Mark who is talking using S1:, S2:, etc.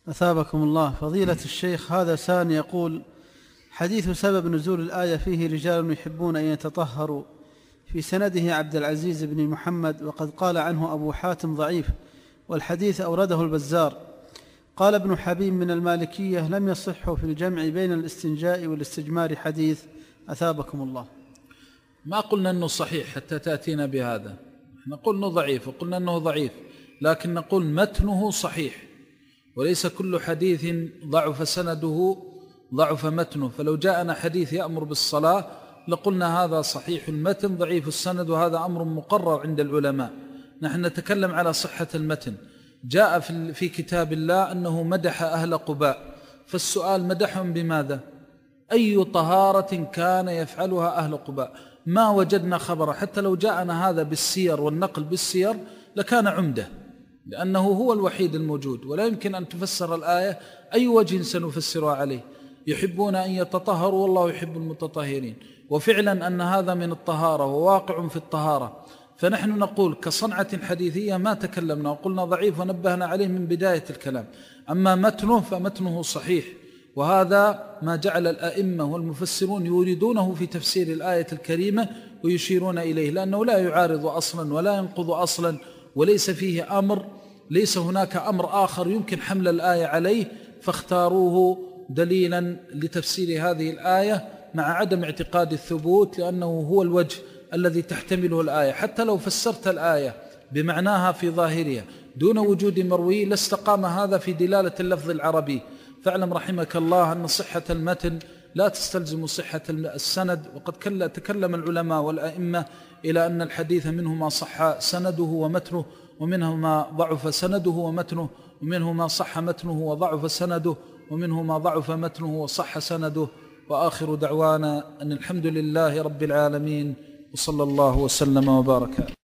S1: أثابكم الله. فضيلة الشيخ، هذا سان يقول: حديث سبب نزول الآية فيه رجال يحبون أن يتطهروا، في سنده عبد العزيز بن محمد، وقد قال عنه أبو حاتم ضعيف، والحديث أورده البزار. قال ابن حبيب من المالكية: لم يصح في الجمع بين الاستنجاء والاستجمار حديث. أثابكم الله.
S2: ما قلنا أنه صحيح حتى تأتينا بهذا، نقول أنه ضعيف، وقلنا أنه ضعيف، لكن نقول متنه صحيح، وليس كل حديث ضعف سنده ضعف متنه. فلو جاءنا حديث يأمر بالصلاة لقلنا هذا صحيح المتن ضعيف السند، وهذا أمر مقرر عند العلماء. نحن نتكلم على صحة المتن. جاء في كتاب الله أنه مدح أهل قباء، فالسؤال: مدحهم بماذا؟ أي طهارة كان يفعلها أهل قباء؟ ما وجدنا خبر. حتى لو جاءنا هذا بالسير والنقل بالسير لكان عمده، لأنه هو الوحيد الموجود، ولا يمكن أن تفسر الآية أي وجه سنفسرها عليه. يحبون أن يتطهروا والله يحب المتطهرين، وفعلا أن هذا من الطهارة وواقع في الطهارة. فنحن نقول كصنعة حديثية ما تكلمنا وقلنا ضعيف ونبهنا عليه من بداية الكلام. أما متنه فمتنه صحيح، وهذا ما جعل الأئمة والمفسرون يريدونه في تفسير الآية الكريمة ويشيرون إليه، لأنه لا يعارض أصلا ولا ينقض أصلا، وليس فيه أمر، ليس هناك أمر آخر يمكن حمل الآية عليه، فاختاروه دليلا لتفسير هذه الآية مع عدم اعتقاد الثبوت، لأنه هو الوجه الذي تحتمله الآية. حتى لو فسرت الآية بمعناها في ظاهرها دون وجود مروي لاستقام هذا في دلالة اللفظ العربي. فاعلم رحمك الله أن صحة المتن لا تستلزم صحة السند، وقد تكلم العلماء والأئمة إلى أن الحديث منه ما صح سنده ومتنه، ومنه ما ضعف سنده ومتنه، ومنه ما صح متنه وضعف سنده، ومنه ما ضعف متنه وصح سنده. وآخر دعوانا أن الحمد لله رب العالمين، وصلى الله وسلم وبارك.